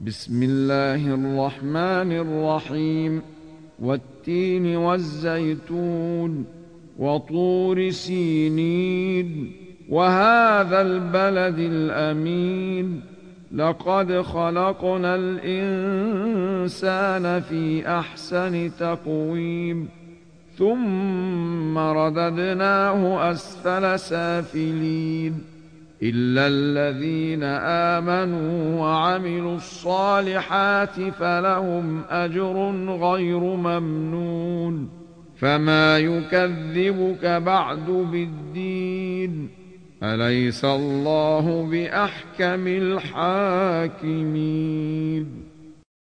بسم الله الرحمن الرحيم. والتين والزيتون وطور سينين وهذا البلد الأمين لقد خلقنا الإنسان في أحسن تقويم ثم رددناه أسفل سافلين إلا الذين آمنوا وعملوا الصالحات فلهم أجر غير ممنون. فما يكذبك بعد بالدين؟ أليس الله بأحكم الحاكمين؟